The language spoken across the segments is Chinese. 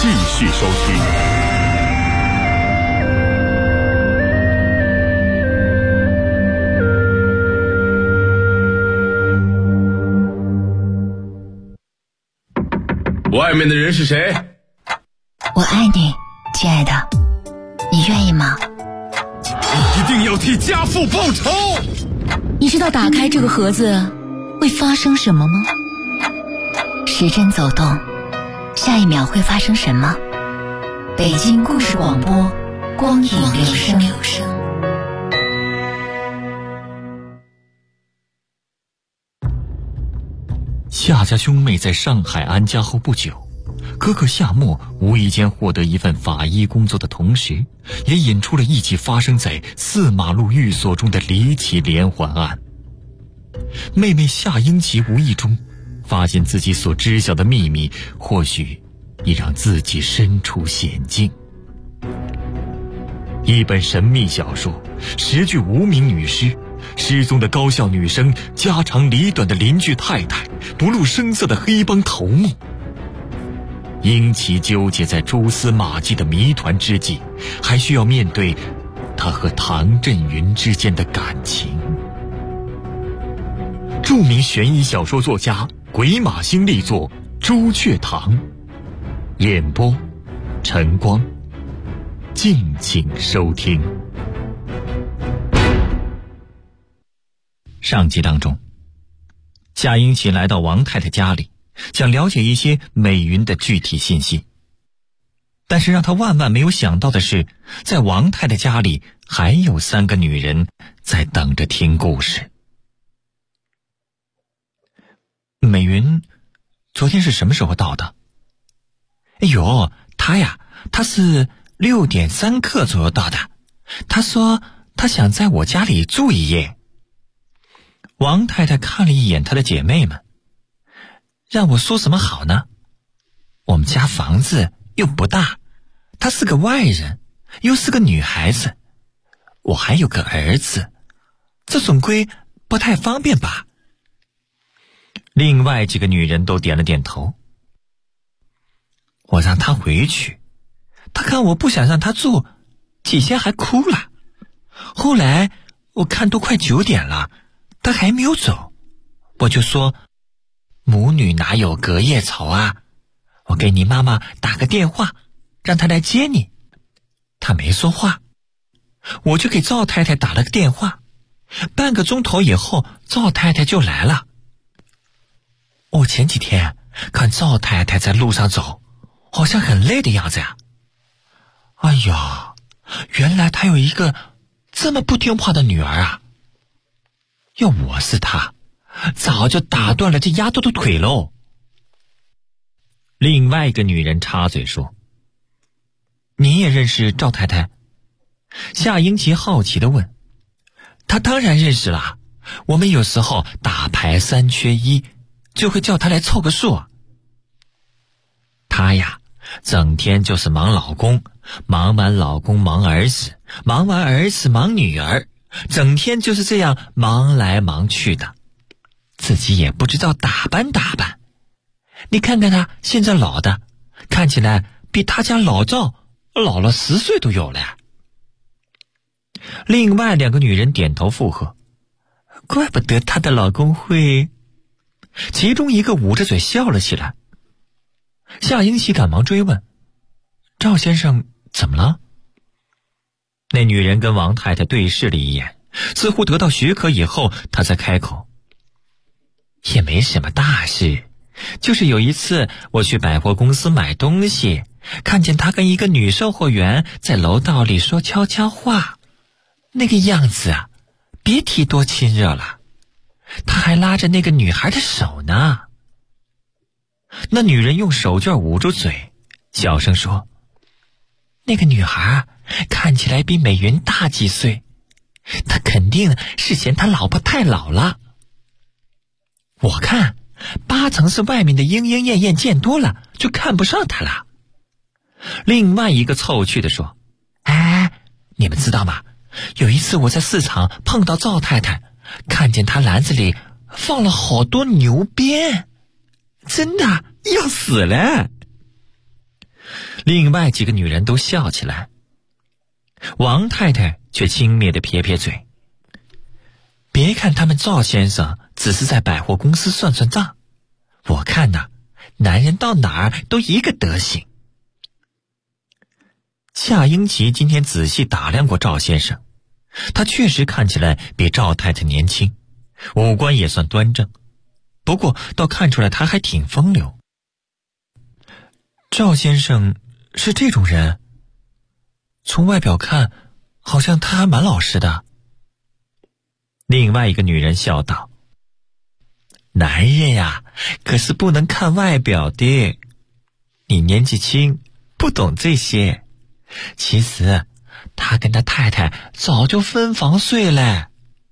继续收听。外面的人是谁？ 我爱你，亲爱的，你愿意吗？ 你一定要替家父报仇！ 你知道打开这个盒子会发生什么吗？时针走动，下一秒会发生什么？北京故事广播，光影留声。 夏家兄妹在上海安家后不久，哥哥夏沫无意间获得一份法医工作的同时，也引出了一起发生在4马路寓所中的离奇连环案。妹妹夏英奇无意中发现自己所知晓的秘密，或许已让自己身处险境。一本神秘小说，10具无名女尸，失踪的高校女生，家长里短的邻居太太，不露声色的黑帮头目。英奇纠结在蛛丝马迹的谜团之际，还需要面对他和唐振云之间的感情。著名悬疑小说作家鬼马星力作《朱雀堂》，演播晨光，敬请收听。上集当中，夏英奇来到王太太家里，想了解一些美云的具体信息。但是让他万万没有想到的是，在王太太家里还有3个女人在等着听故事。美云昨天是什么时候到的？哎呦，她是6点3刻左右到的。她说她想在我家里住一夜。王太太看了一眼她的姐妹们，让我说什么好呢？我们家房子又不大，她是个外人，又是个女孩子，我还有个儿子，这总归不太方便吧？另外几个女人都点了点头。我让她回去，她看我不想让她住，起先还哭了。后来我看都快9点了，她还没有走，我就说母女哪有隔夜仇啊？我给你妈妈打个电话，让她来接你。她没说话，我就给赵太太打了个电话。半个钟头以后，赵太太就来了。我前几天看赵太太在路上走，好像很累的样子呀。哎呀，原来她有一个这么不听话的女儿啊！要我是她，早就打断了这丫头的腿喽。另外一个女人插嘴说：“你也认识赵太太？”夏英奇好奇地问：“她当然认识了，我们有时候打牌3缺1，就会叫她来凑个数。”她呀，整天就是忙老公，忙完老公忙儿子，忙完儿子忙女儿，整天就是这样忙来忙去的，自己也不知道打扮。你看看她现在老的，看起来比她家老赵老了10岁都有了。另外2个女人点头附和，怪不得她的老公会。其中一个捂着嘴笑了起来。夏英奇赶忙追问：“赵先生怎么了？”那女人跟王太太对视了一眼，似乎得到许可以后，她才开口：“也没什么大事，就是有一次我去百货公司买东西，看见他跟一个女售货员在楼道里说悄悄话，那个样子啊，别提多亲热了。他还拉着那个女孩的手呢。”那女人用手绢捂住嘴，小声说：“那个女孩看起来比美云大几岁，她肯定是嫌他老婆太老了。我看8成是外面的莺莺燕燕见多了，就看不上她了。”另外一个凑趣地说：“哎，你们知道吗？有一次我在市场碰到赵太太，看见她篮子里放了好多牛鞭，真的要死了。” 另外几个女人都笑起来。王太太却轻蔑地撇撇嘴，别看他们赵先生只是在百货公司算算账，我看呐，男人到哪儿都一个德行。夏英奇今天仔细打量过赵先生，他确实看起来比赵太太年轻，五官也算端正，不过倒看出来他还挺风流。赵先生是这种人？从外表看，好像他还蛮老实的。另外一个女人笑道：男人呀，可是不能看外表的。你年纪轻，不懂这些。其实，他跟他太太早就分房睡了。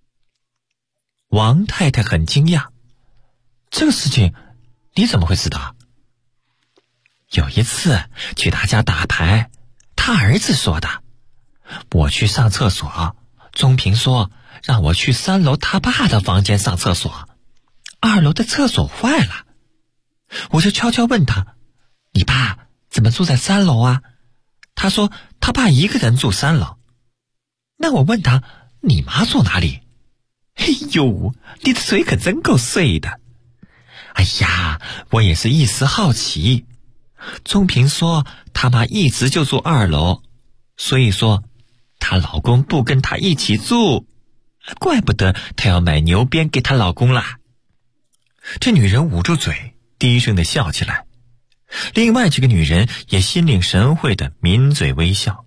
王太太很惊讶，这个事情你怎么会知道？有一次去他家打牌，他儿子说的。我去上厕所，钟平说让我去3楼他爸的房间上厕所，2楼的厕所坏了。我就悄悄问他，你爸怎么住在3楼啊？他说他爸一个人住3楼。那我问他，你妈住哪里？哎呦，你的嘴可真够碎的。哎呀，我也是一时好奇。钟平说他妈一直就住2楼，所以说她老公不跟她一起住，怪不得她要买牛鞭给她老公啦。这女人捂住嘴，低声地笑起来。另外几个女人也心领神会地抿嘴微笑。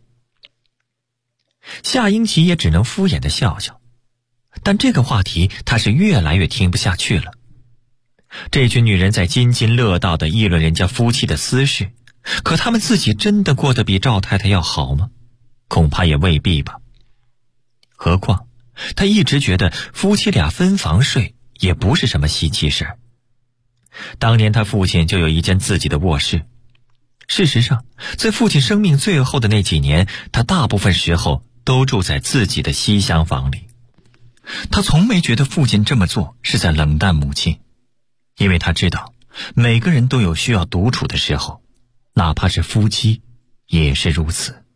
夏英奇也只能敷衍地笑笑，但这个话题她是越来越听不下去了。这群女人在津津乐道地议论人家夫妻的私事，可她们自己真的过得比赵太太要好吗？恐怕也未必吧。何况她一直觉得夫妻俩分房睡也不是什么稀奇事儿。当年她父亲就有一间自己的卧室，事实上在父亲生命最后的那几年，她大部分时候都住在自己的西厢房里。她从没觉得父亲这么做是在冷淡母亲，因为她知道每个人都有需要独处的时候，哪怕是夫妻也是如此。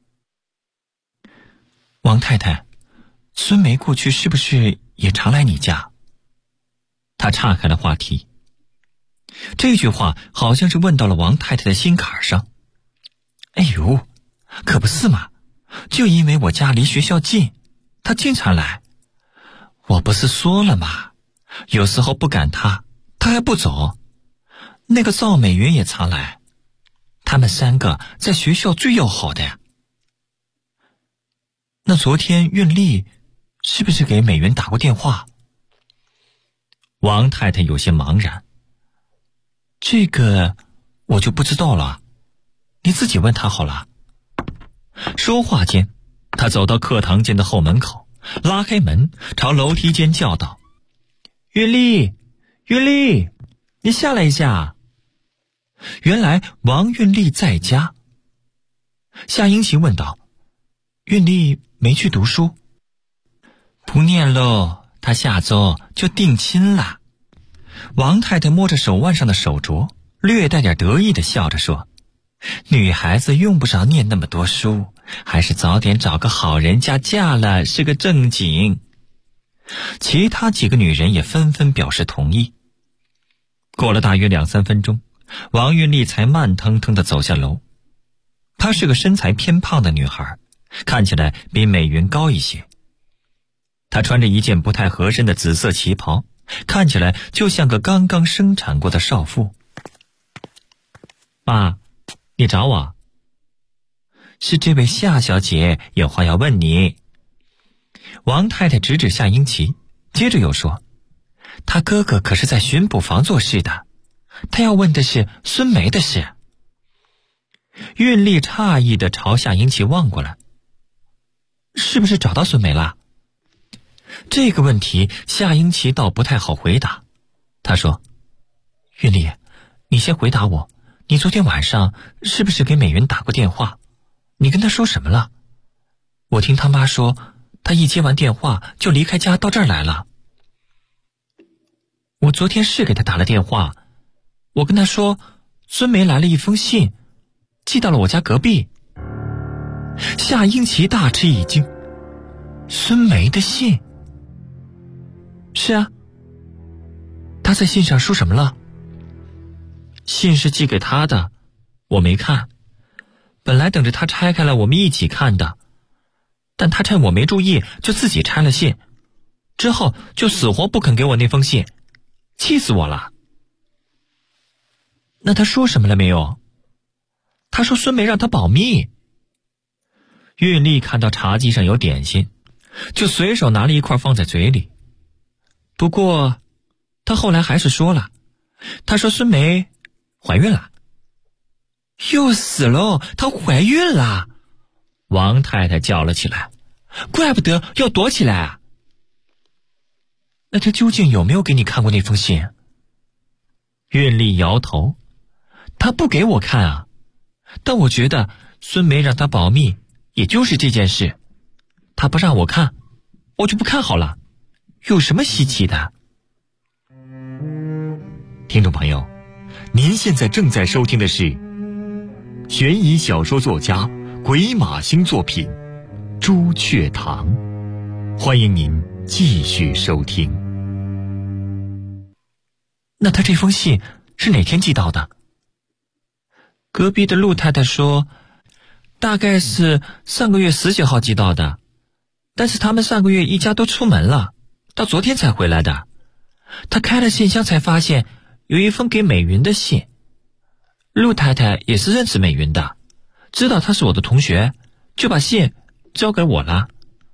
王太太，孙梅过去是不是也常来你家？她岔开了话题。这句话好像是问到了王太太的心坎上。哎呦，可不是嘛，就因为我家离学校近，她经常来。我不是说了吗，有时候不赶她，她还不走。那个赵美云也常来，他们3个在学校最要好的呀。那昨天韵丽是不是给美云打过电话？王太太有些茫然。这个我就不知道了，你自己问她好了。说话间，她走到课堂间的后门口，拉开门，朝楼梯间叫道：韵丽，韵丽，你下来一下。原来王韵丽在家。夏英奇问道：韵丽没去读书？不念喽，她下周就定亲了。王太太摸着手腕上的手镯，略带点得意地笑着说：女孩子用不着念那么多书，还是早点找个好人家嫁了是个正经。其他几个女人也纷纷表示同意。过了大约2-3分钟，王韵丽才慢腾腾地走下楼。她是个身材偏胖的女孩，看起来比美云高一些。她穿着一件不太合身的紫色旗袍，看起来就像个刚刚生产过的少妇。爸，你找我？是这位夏小姐有话要问你。王太太指指夏英奇，接着又说：她哥哥可是在巡捕房做事的，她要问的是孙梅的事。韵丽诧异地朝夏英奇望过来：是不是找到孙梅了？这个问题夏英奇倒不太好回答。他说：韵丽，你先回答我，你昨天晚上是不是给美云打过电话？你跟她说什么了？我听他妈说，她一接完电话就离开家到这儿来了。我昨天是给她打了电话，我跟她说孙梅来了一封信， 寄到了我家隔壁。夏英奇大吃一惊，孙梅的信？是啊。他在信上说什么了？信是寄给他的，我没看，本来等着他拆开了我们一起看的，但他趁我没注意就自己拆了信，之后就死活不肯给我那封信，气死我了。那他说什么了没有？他说孙梅让他保密。运力看到茶几上有点心，就随手拿了一块放在嘴里。不过他后来还是说了，他说孙梅怀孕了。又死喽，她怀孕了！王太太叫了起来，怪不得要躲起来啊。那他究竟有没有给你看过那封信？运力摇头，他不给我看啊。但我觉得孙梅让他保密，也就是这件事。他不让我看，我就不看好了，有什么稀奇的？听众朋友，您现在正在收听的是悬疑小说作家鬼马星作品《朱雀堂》，欢迎您继续收听。那他这封信是哪天寄到的？隔壁的陆太太说，大概是上个月10几号寄到的，但是他们上个月一家都出门了，到昨天才回来的。他开了信箱才发现有一封给美云的信。陆太太也是认识美云的，知道她是我的同学，就把信交给我了。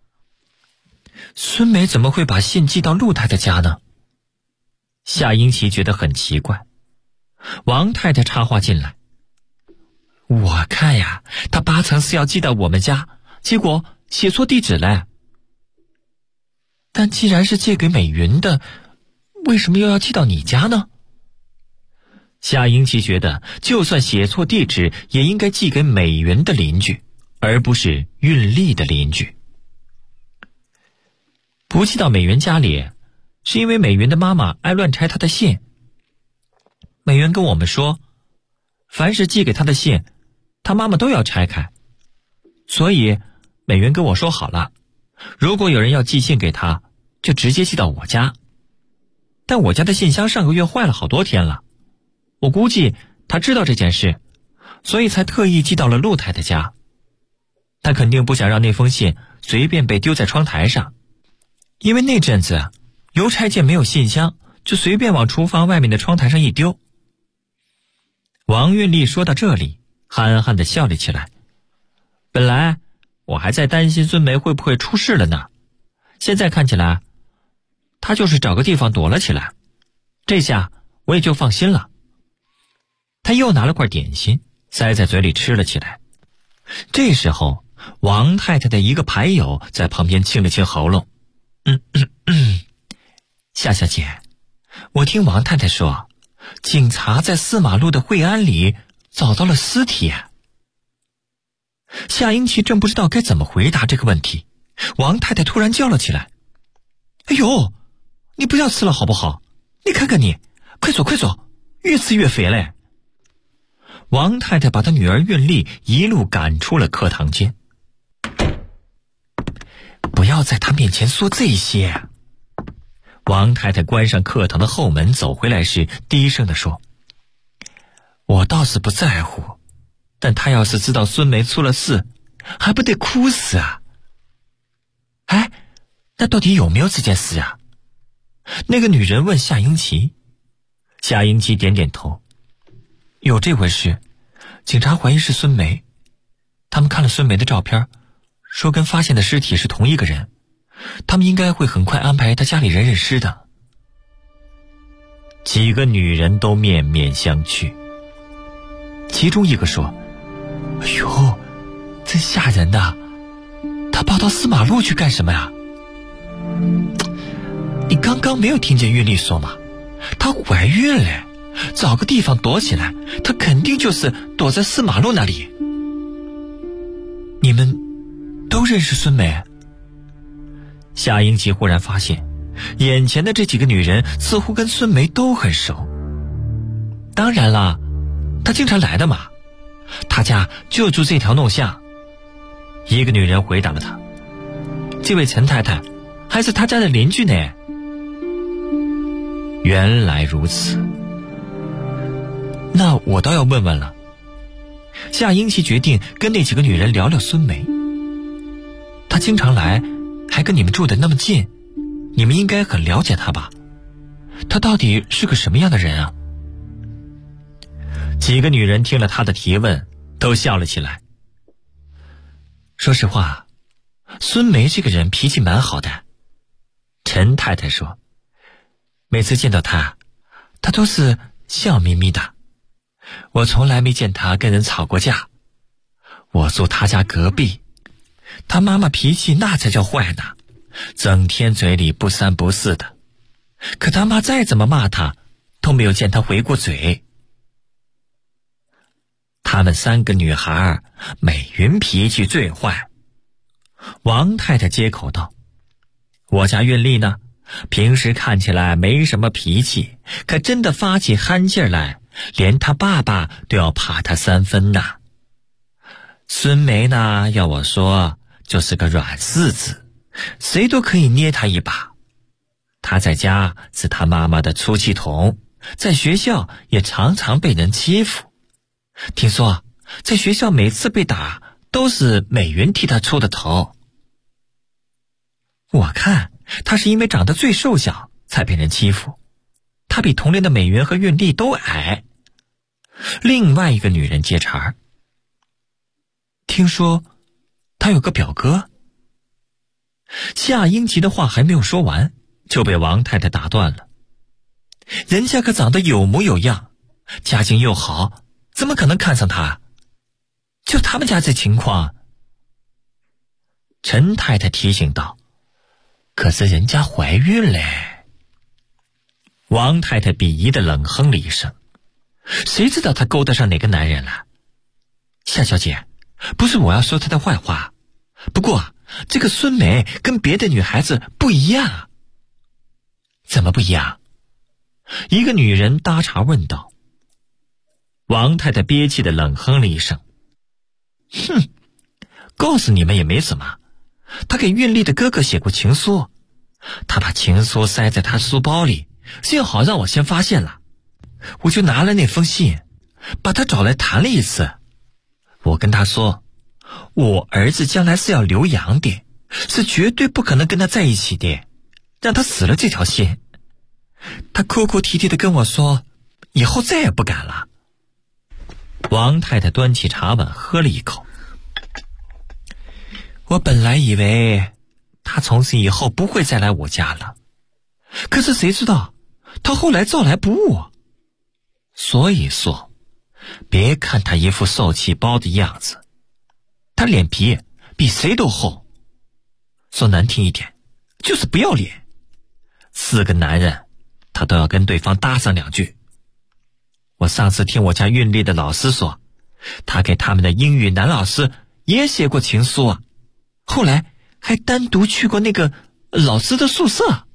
孙梅怎么会把信寄到陆太太家呢？夏英奇觉得很奇怪。王太太插话进来，我看呀，她8成是要寄到我们家，结果写错地址了。但既然是寄给美云的，为什么又要寄到你家呢？夏英奇觉得，就算写错地址，也应该寄给美云的邻居，而不是运力的邻居。不寄到美云家里，是因为美云的妈妈爱乱拆她的信。美云跟我们说，凡是寄给她的信，她妈妈都要拆开。所以美云跟我说好了，如果有人要寄信给她，就直接寄到我家。但我家的信箱上个月坏了好多天了，我估计她知道这件事，所以才特意寄到了陆太太家。她肯定不想让那封信随便被丢在窗台上，因为那阵子邮差见没有信箱，就随便往厨房外面的窗台上一丢。王运力说到这里，憨憨地笑了起来。本来我还在担心孙梅会不会出事了呢，现在看起来她就是找个地方躲了起来，这下我也就放心了。他又拿了块点心塞在嘴里吃了起来。这时候王太太的一个牌友在旁边清了清喉咙，夏小姐，我听王太太说，警察在4马路的惠安里找到了尸体。夏英奇正不知道该怎么回答这个问题，王太太突然叫了起来，哎呦，你不要吃了好不好？你看看你，快走快走，越吃越肥嘞。王太太把她女儿运力一路赶出了课堂间。不要在她面前说这些。王太太关上课堂的后门走回来时低声地说，我倒是不在乎，但她要是知道孙梅出了事，还不得哭死啊。哎，那到底有没有这件事啊？那个女人问夏英奇。夏英奇点点头，有这回事，警察怀疑是孙梅，他们看了孙梅的照片，说跟发现的尸体是同一个人，他们应该会很快安排他家里人认尸的。几个女人都面面相觑，其中一个说，哎呦，真吓人呐，他跑到4马路去干什么呀？你刚刚没有听见运力说吗？她怀孕了，找个地方躲起来，她肯定就是躲在4马路那里。你们都认识孙梅？夏英奇忽然发现，眼前的这几个女人似乎跟孙梅都很熟。当然啦，她经常来的嘛。 他家就住这条弄巷。一个女人回答了他，这位陈太太还是他家的邻居呢。原来如此，那我倒要问问了。夏英奇决定跟那几个女人聊聊孙梅。她经常来，还跟你们住得那么近，你们应该很了解她吧？她到底是个什么样的人啊？几个女人听了她的提问，都笑了起来。说实话，孙梅这个人脾气蛮好的。陈太太说，每次见到她，她都是笑眯眯的。我从来没见她跟人吵过架。我住她家隔壁，她妈妈脾气那才叫坏呢，整天嘴里不三不四的。可她妈再怎么骂她，都没有见她回过嘴。她们3个女孩，美云脾气最坏。王太太接口道，我家韵丽呢，平时看起来没什么脾气，可真的发起憨劲儿来，连她爸爸都要怕她3分呐。孙梅呢，要我说就是个软柿子，谁都可以捏她一把。她在家是她妈妈的出气筒，在学校也常常被人欺负。听说在学校每次被打都是美云替她出的头。我看她是因为长得最瘦小才被人欺负，她比同龄的美云和韵丽都矮。另外一个女人接茬儿，听说她有个表哥。夏英奇的话还没有说完，就被王太太打断了。人家可长得有模有样，家境又好，怎么可能看上他？就他们家这情况。陈太太提醒道，可是人家怀孕嘞。王太太鄙夷地冷哼了一声，谁知道她勾搭上哪个男人了？夏小姐，不是我要说她的坏话，不过这个孙梅跟别的女孩子不一样。怎么不一样？一个女人搭茬问道。王太太憋气地冷哼了一声，哼，告诉你们也没什么。她给韵丽的哥哥写过情书，她把情书塞在她书包里，幸好让我先发现了。我就拿了那封信，把她找来谈了一次。我跟她说，我儿子将来是要留洋的，是绝对不可能跟他在一起的，让他死了这条心。她哭哭啼啼地跟我说，以后再也不敢了。王太太端起茶碗喝了一口。我本来以为她从此以后不会再来我家了，可是谁知道她后来照来不误。所以说，别看她一副受气包的样子，她脸皮比谁都厚。说难听一点，就是不要脸。4个男人，她都要跟对方搭上2句。我上次听我家韵丽的老师说，她给他们的英语男老师也写过情书啊，后来还单独去过那个老师的宿舍。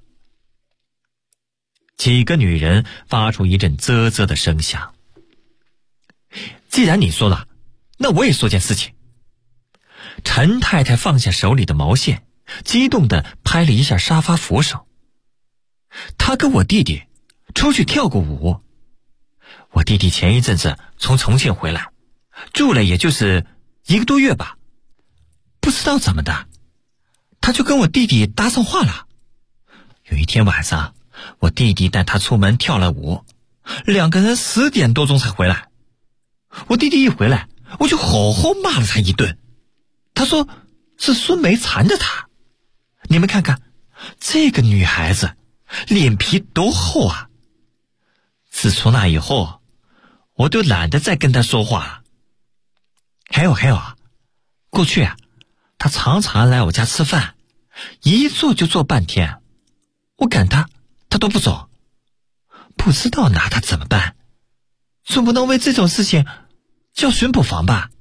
几个女人发出一阵啧啧的声响。既然你说了，那我也说件事情。陈太太放下手里的毛线，激动地拍了一下沙发扶手。她跟我弟弟出去跳过舞。我弟弟前一阵子从重庆回来，住了也就是1个多月吧。不知道怎么的，他就跟我弟弟搭上话了。有一天晚上，我弟弟带他出门跳了舞，2个人10点多钟才回来。我弟弟一回来，我就吼吼骂了他一顿。他说是孙梅缠着他。你们看看，这个女孩子脸皮多厚啊！自从那以后，我都懒得再跟她说话了。还有啊，过去啊，她常常来我家吃饭，一坐就坐半天，我赶她都不走。不知道拿她怎么办，总不能为这种事情叫巡捕房吧？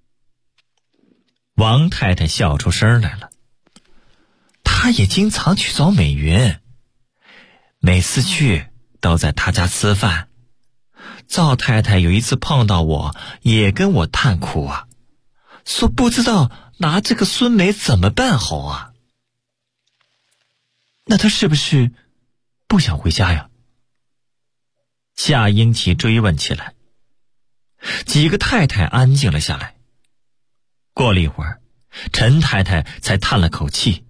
王太太笑出声来了。她也经常去找美云，每次去都在她家吃饭， 赵太太有一次碰到我，也跟我叹苦啊，说不知道拿这个孙梅怎么办好啊。那她是不是不想回家呀？夏英奇追问起来。几个太太安静了下来。过了一会儿，陈太太才叹了口气：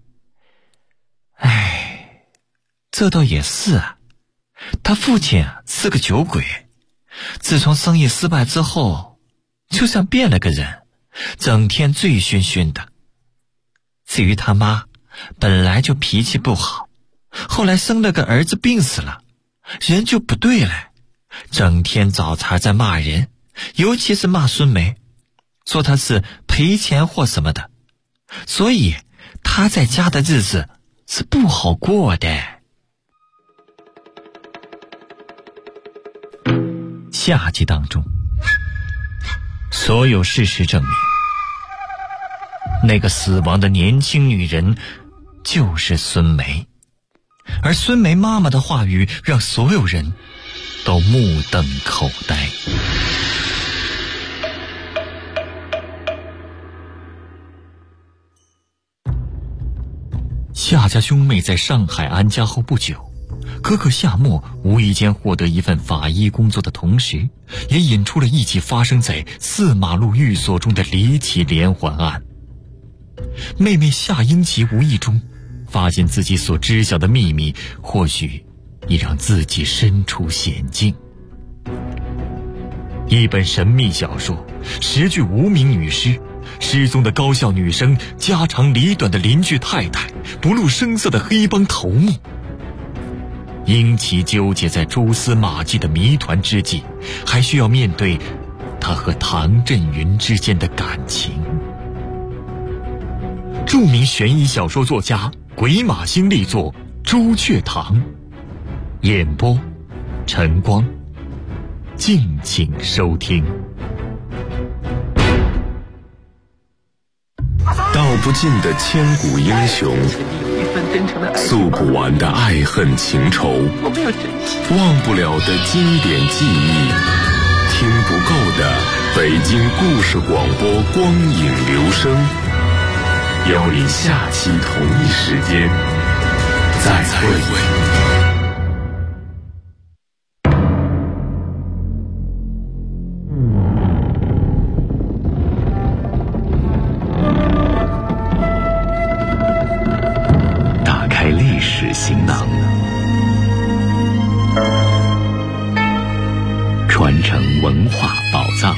哎，这倒也是啊，他父亲是个酒鬼，自从生意失败之后，就像变了个人，整天醉醺醺的。至于他妈，本来就脾气不好，后来生了个儿子病死了，人就不对了，整天找茬在骂人，尤其是骂孙梅，说他是赔钱货什么的，所以他在家的日子是不好过的。下集当中，所有事实证明，那个死亡的年轻女人就是孙梅，而孙梅妈妈的话语让所有人都目瞪口呆。夏家兄妹在上海安家后不久，哥哥夏沫无意间获得一份法医工作的同时，也引出了一起发生在4马路寓所中的离奇连环案。妹妹夏英奇无意中发现自己所知晓的秘密，或许已让自己身处险境。一本神秘小说，10具无名女尸，失踪的高校女生，家长里短的邻居太太，不露声色的黑帮头目。英奇纠结在蛛丝马迹的谜团之际，还需要面对他和唐振云之间的感情。著名悬疑小说作家鬼马星力作《朱雀堂》，演播晨光，敬请收听。 道不尽的千古英雄，诉不完的爱恨情仇，忘不了的经典记忆，听不够的北京故事广播光影留声。邀你下期同一时间再会。行囊，传承文化宝藏。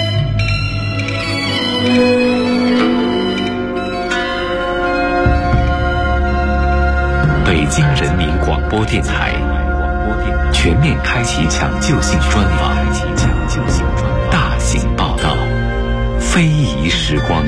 北京人民广播电台全面开启抢救性专访，大型报道，非遗时光。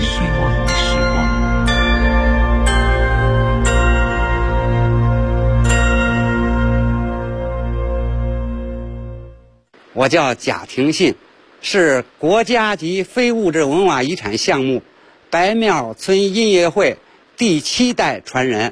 我叫贾廷信，是国家级非物质文化遗产项目白庙村音乐会第7代传人。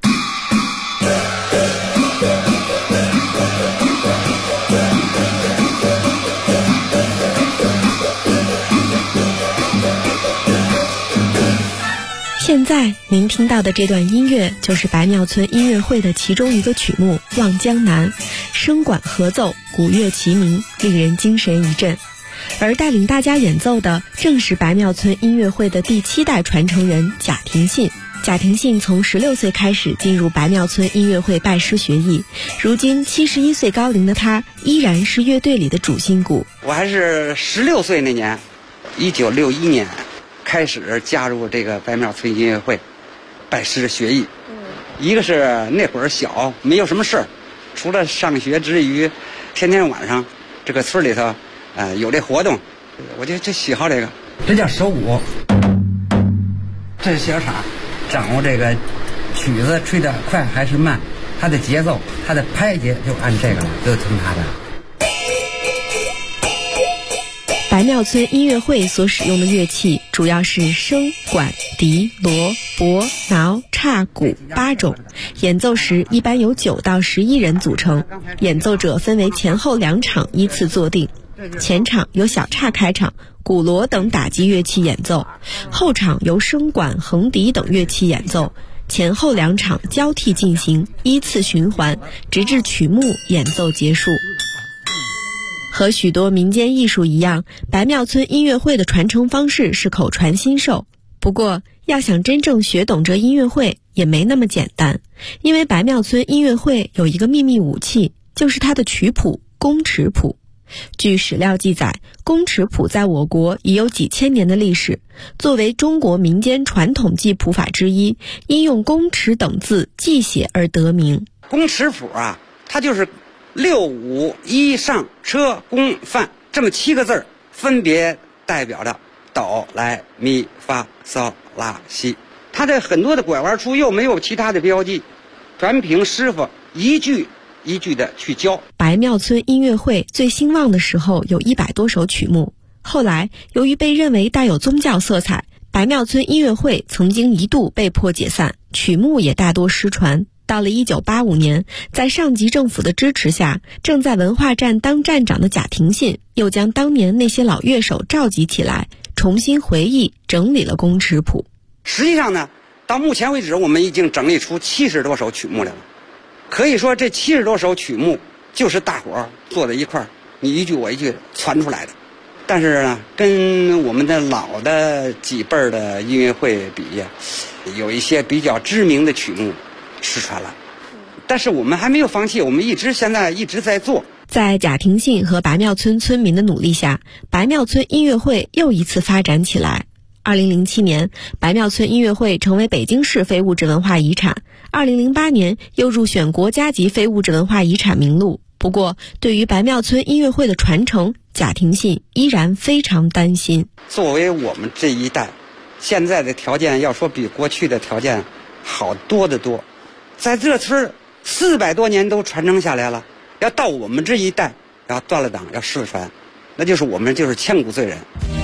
现在您听到的这段音乐就是白庙村音乐会的其中一个曲目《望江南》，声管合奏，鼓乐齐鸣，令人精神一振。而带领大家演奏的正是白庙村音乐会的第7代传承人贾廷信。贾廷信从16岁开始进入白庙村音乐会拜师学艺，如今71岁高龄的他依然是乐队里的主心骨。 我还是16岁那年，1961年开始加入这个白庙村音乐会，拜师学艺。一个是那会儿小，没有什么事儿，除了上学之余，天天晚上这个村里头，有这活动，我就喜好这个。这叫手鼓，这是小叉，掌握这个曲子吹得快还是慢，它的节奏，它的拍节就按这个了，就听它的。 白庙村音乐会所使用的乐器主要是笙、管、笛、锣、钹、挠、叉、鼓8种，演奏时一般由9到11人组成，演奏者分为前后2场依次坐定。 前场由小叉开场，鼓锣等打击乐器演奏，后场由笙管、横笛等乐器演奏，前后两场交替进行，依次循环，直至曲目演奏结束。和许多民间艺术一样，白庙村音乐会的传承方式是口传心授。不过，要想真正学懂这音乐会也没那么简单，因为白庙村音乐会有一个秘密武器，就是它的曲谱宫尺谱。据史料记载，宫尺谱在我国已有几千年的历史，作为中国民间传统记谱法之一，因用宫尺等字记写而得名。 宫尺谱啊，它就是6、5、1上车宫范这么7个字，分别代表着哆来咪发嗦拉西。它的很多的拐弯处又没有其他的标记，全凭师傅一句一句的去教。 白庙村音乐会最兴旺的时候有100多首曲目，后来由于被认为带有宗教色彩，白庙村音乐会曾经一度被迫解散，曲目也大多失传。到了1985年，在上级政府的支持下，正在文化站当站长的贾廷信又将当年那些老乐手召集起来，重新回忆整理了宫尺谱。 实际上呢，到目前为止我们已经整理出70多首曲目来了。可以说这70多首曲目就是大伙儿坐在一块儿，你一句我一句传出来的。但是呢，跟我们的老的几辈儿的音乐会比呀，有一些比较知名的曲目失传了。但是我们还没有放弃，我们现在一直在做。 在贾廷信和白庙村村民的努力下，白庙村音乐会又一次发展起来。2007年，白庙村音乐会成为北京市非物质文化遗产。2008年又入选国家级非物质文化遗产名录。不过，对于白庙村音乐会的传承，贾廷信依然非常担心。 作为我们这一代，现在的条件要说比过去的条件好多得多。在这村400多年都传承下来了，要到我们这一代要断了档要失传，那就是我们就是千古罪人。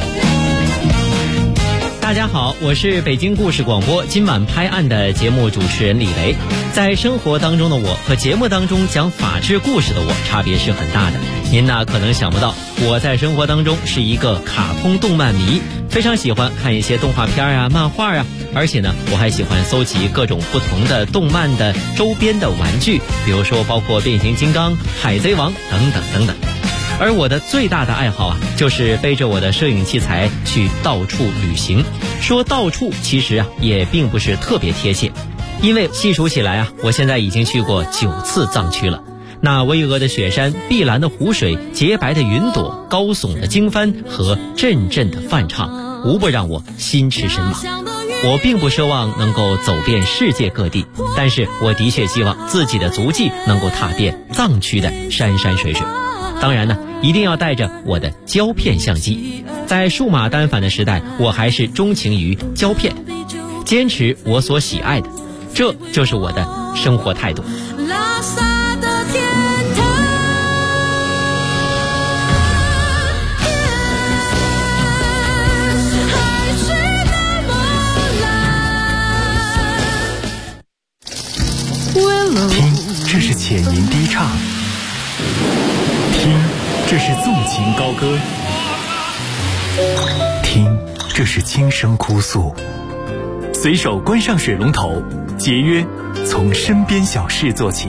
大家好，我是北京故事广播今晚拍案的节目主持人李雷。在生活当中的我和节目当中讲法治故事的我差别是很大的。您呢可能想不到，我在生活当中是一个卡通动漫迷，非常喜欢看一些动画片啊、漫画啊，而且呢我还喜欢搜集各种不同的动漫的周边的玩具，比如说包括变形金刚、海贼王等等等等。而我的最大的爱好啊，就是背着我的摄影器材去到处旅行。说到处其实啊也并不是特别贴切，因为细数起来啊，我现在已经去过9次藏区了。那巍峨的雪山、碧蓝的湖水、洁白的云朵、高耸的经幡和阵阵的梵唱，无不让我心驰神往。我并不奢望能够走遍世界各地，但是我的确希望自己的足迹能够踏遍藏区的山山水水。当然呢，一定要带着我的胶片相机。在数码单反的时代，我还是钟情于胶片，坚持我所喜爱的，这就是我的生活态度。拉萨的天堂，海水的波澜。听，这是浅吟低唱。听，这是纵情高歌。听，这是轻声哭诉。随手关上水龙头，节约从身边小事做起。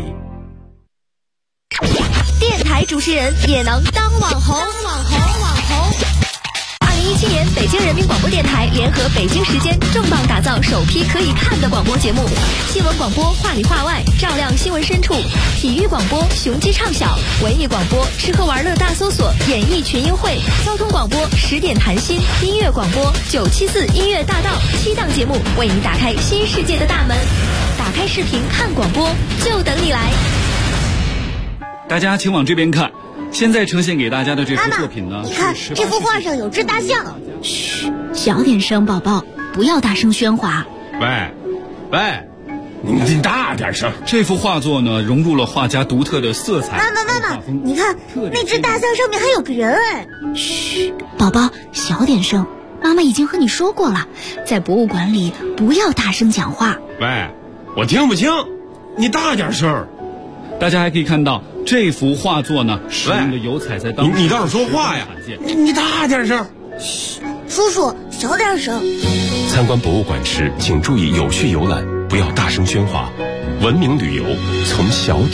电台主持人也能当网红。2017年，北京人民广播电台联合北京时间重磅打造首批可以看的广播节目：新闻广播话里话外，照亮新闻深处；体育广播雄鸡唱晓；文艺广播吃喝玩乐大搜索，演艺群英会；交通广播10点谈心；音乐广播974音乐大道，7档节目为你打开新世界的大门。打开视频看广播，就等你来。 大家请往这边看。现在呈现给大家的这幅作品呢， 你看这幅画上有只大象。 嘘，小点声，宝宝，不要大声喧哗。 喂，你大点声。 这幅画作呢，融入了画家独特的色彩。 妈妈，你看那只大象上面还有个人哎。 嘘，宝宝，小点声。妈妈已经和你说过了，在博物馆里不要大声讲话。 喂，我听不清，你大点声。 大家还可以看到这幅画作呢，使用的油彩在当时你倒是说话呀！你大点声。 叔叔，小点声。 参观博物馆时，请注意有序游览，不要大声喧哗。文明旅游从小点